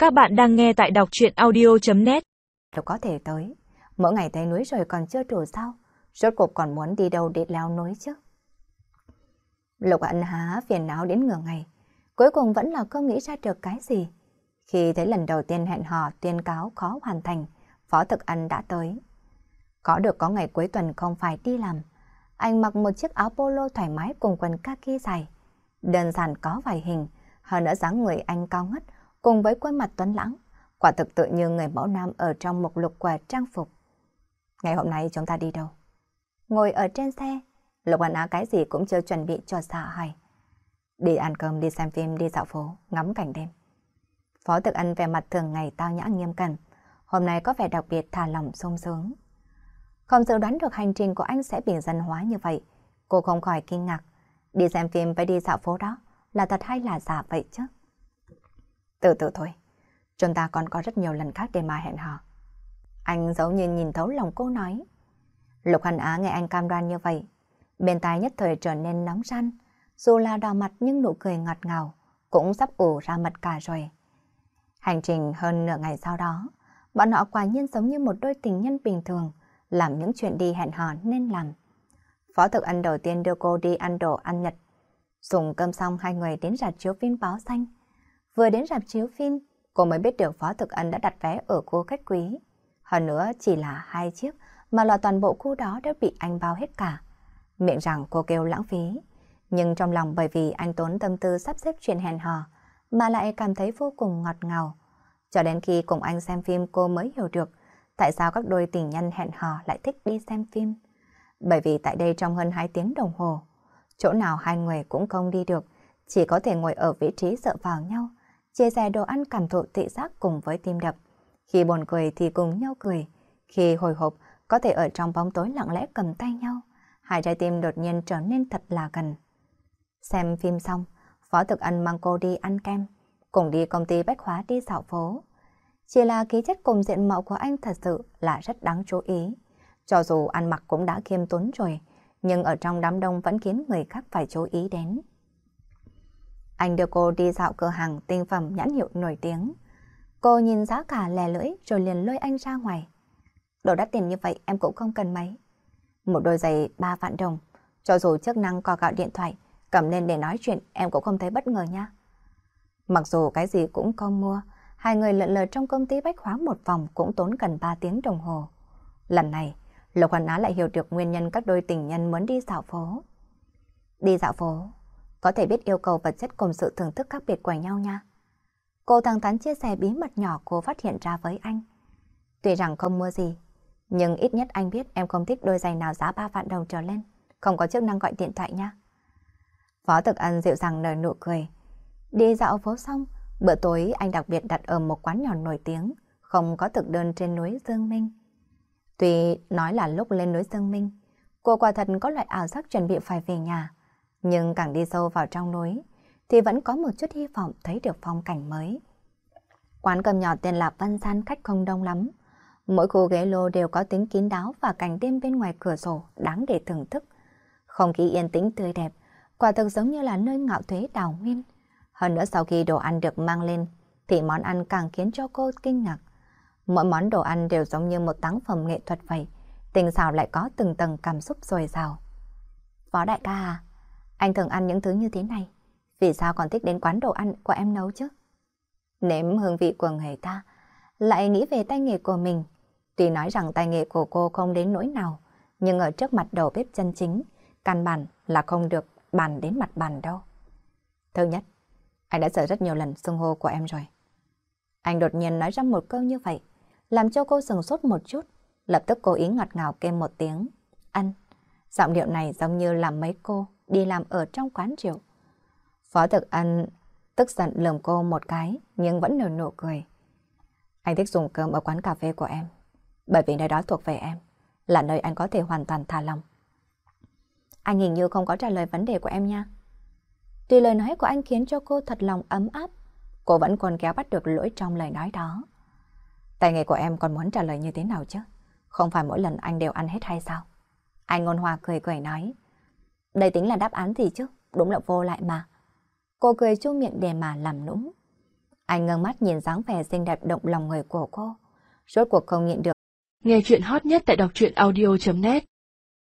Các bạn đang nghe tại đọc truyện audio.net. Đâu có thể tới, mỗi ngày thấy núi rồi còn chưa đủ sao, rốt cuộc còn muốn đi đâu để leo núi chứ. Lục Ân Há phiền não đến nửa ngày, cuối cùng vẫn là không nghĩ ra được cái gì. Khi thấy lần đầu tiên hẹn hò tuyên cáo khó hoàn thành, Phó Thực Ân đã tới. Có ngày cuối tuần không phải đi làm, anh mặc một chiếc áo polo thoải mái cùng quần kaki dài. Đơn giản có vài hình, hơn nữa dáng người anh cao ngất cùng với khuôn mặt tuấn lãng, quả thực tự như người mẫu nam ở trong một lục của trang phục. Ngày hôm nay chúng ta đi đâu? Ngồi ở trên xe, Lục Ân Á cái gì cũng chưa chuẩn bị cho dạ hỏi. Đi ăn cơm, đi xem phim, đi dạo phố, ngắm cảnh đêm. Phó Thực Ân vẻ mặt thường ngày tao nhã nghiêm cẩn, hôm nay có vẻ đặc biệt thả lỏng sung sướng. Không dự đoán được hành trình của anh sẽ bình dân hóa như vậy, cô không khỏi kinh ngạc. Đi xem phim với đi dạo phố đó là thật hay là giả vậy chứ? Từ từ thôi, chúng ta còn có rất nhiều lần khác để mà hẹn hò. Anh giống như nhìn thấu lòng cô nói. Lục Hân Á nghe anh cam đoan như vậy, bên tai nhất thời trở nên nóng ran, dù là đỏ mặt nhưng nụ cười ngọt ngào cũng sắp ủ ra mật cả rồi. Hành trình hơn nửa ngày sau đó, bọn họ quả nhiên giống như một đôi tình nhân bình thường, làm những chuyện đi hẹn hò nên làm. Phó Thực Ân đầu tiên đưa cô đi ăn đồ ăn Nhật. Dùng cơm xong hai người đến rạp chiếu phim Báo Xanh. Vừa đến rạp chiếu phim, cô mới biết được Phó Thực Ân đã đặt vé ở khu khách quý. Hơn nữa chỉ là 2 chiếc mà là toàn bộ khu đó đã bị anh bao hết cả. Miệng rằng cô kêu lãng phí, nhưng trong lòng bởi vì anh tốn tâm tư sắp xếp chuyện hẹn hò mà lại cảm thấy vô cùng ngọt ngào. Cho đến khi cùng anh xem phim cô mới hiểu được tại sao các đôi tình nhân hẹn hò lại thích đi xem phim. Bởi vì tại đây trong hơn 2 tiếng đồng hồ, chỗ nào hai người cũng không đi được, chỉ có thể ngồi ở vị trí dựa vào nhau, chia sẻ đồ ăn cảm thụ thị giác cùng với tim đập. Khi buồn cười thì cùng nhau cười, khi hồi hộp có thể ở trong bóng tối lặng lẽ cầm tay nhau, hai trái tim đột nhiên trở nên thật là gần. Xem phim xong, Phó Thực Ân mang cô đi ăn kem, cùng đi công ty bách hóa đi dạo phố. Chỉ là khí chất cùng diện mạo của anh thật sự là rất đáng chú ý. Cho dù ăn mặc cũng đã khiêm tốn rồi, nhưng ở trong đám đông vẫn khiến người khác phải chú ý đến. Anh đưa cô đi dạo cửa hàng tinh phẩm nhãn hiệu nổi tiếng. Cô nhìn giá cả lè lưỡi rồi liền lôi anh ra ngoài. Đồ đắt tiền như vậy em cũng không cần mấy. Một đôi giày 3 vạn đồng, cho dù chức năng có gọi điện thoại, cầm lên để nói chuyện em cũng không thấy bất ngờ nha. Mặc dù cái gì cũng không mua, hai người lượn lờ trong công ty bách hóa một vòng cũng tốn gần 3 tiếng đồng hồ. Lần này, Lục Hân Á lại hiểu được nguyên nhân các đôi tình nhân muốn đi dạo phố. Đi dạo phố, có thể biết yêu cầu vật chất cùng sự thưởng thức khác biệt của nhau nha. Cô thẳng thắn chia sẻ bí mật nhỏ cô phát hiện ra với anh. Tuy rằng không mua gì, nhưng ít nhất anh biết em không thích đôi giày nào giá 3 vạn đồng trở lên, không có chức năng gọi điện thoại nha. Phó Thực Ân dịu dàng nở nụ cười. Đi dạo phố xong, bữa tối anh đặc biệt đặt ở một quán nhỏ nổi tiếng, không có thực đơn trên núi Dương Minh. Tuy nói là lúc lên núi Dương Minh, cô quả thật có loại ảo giác chuẩn bị phải về nhà, nhưng càng đi sâu vào trong núi thì vẫn có một chút hy vọng thấy được phong cảnh mới. Quán cơm nhỏ tên là Vân San, khách không đông lắm. Mỗi khu ghế lô đều có tính kín đáo và cảnh đêm bên ngoài cửa sổ đáng để thưởng thức. Không khí yên tĩnh tươi đẹp, quả thực giống như là nơi ngạo thế đào nguyên. Hơn nữa sau khi đồ ăn được mang lên thì món ăn càng khiến cho cô kinh ngạc. Mỗi món đồ ăn đều giống như một tác phẩm nghệ thuật vậy, tinh xảo lại có từng tầng cảm xúc dồi dào. Phó đại ca à, anh thường ăn những thứ như thế này, vì sao còn thích đến quán đồ ăn của em nấu chứ? Nếm hương vị của người ta, lại nghĩ về tay nghề của mình. Tuy nói rằng tay nghề của cô không đến nỗi nào, nhưng ở trước mặt đầu bếp chân chính, căn bản là không được bàn đến mặt bàn đâu. Thứ nhất, anh đã sợ rất nhiều lần xưng hô của em rồi. Anh đột nhiên nói ra một câu như vậy, làm cho cô sửng sốt một chút, lập tức cố ý ngọt ngào kêu một tiếng ăn. Giọng điệu này giống như là mấy cô đi làm ở trong quán rượu. Phó Thực Ân tức giận lườm cô một cái nhưng vẫn nở nụ cười. Anh thích dùng cơm ở quán cà phê của em, bởi vì nơi đó thuộc về em, là nơi anh có thể hoàn toàn thả lòng. Anh hình như không có trả lời vấn đề của em nha. Tuy lời nói của anh khiến cho cô thật lòng ấm áp, cô vẫn còn kéo bắt được lỗi trong lời nói đó. Tay nghề của em còn muốn trả lời như thế nào chứ? Không phải mỗi lần anh đều ăn hết hay sao? Anh ôn hòa cười cười nói. Đây tính là đáp án gì chứ? Đúng là vô lại mà. Cô cười chu miệng để mà làm nũng. Anh ngước mắt nhìn dáng vẻ xinh đẹp động lòng người của cô. Rốt cuộc không nhịn được. Nghe chuyện hot nhất tại đọc truyện audio.net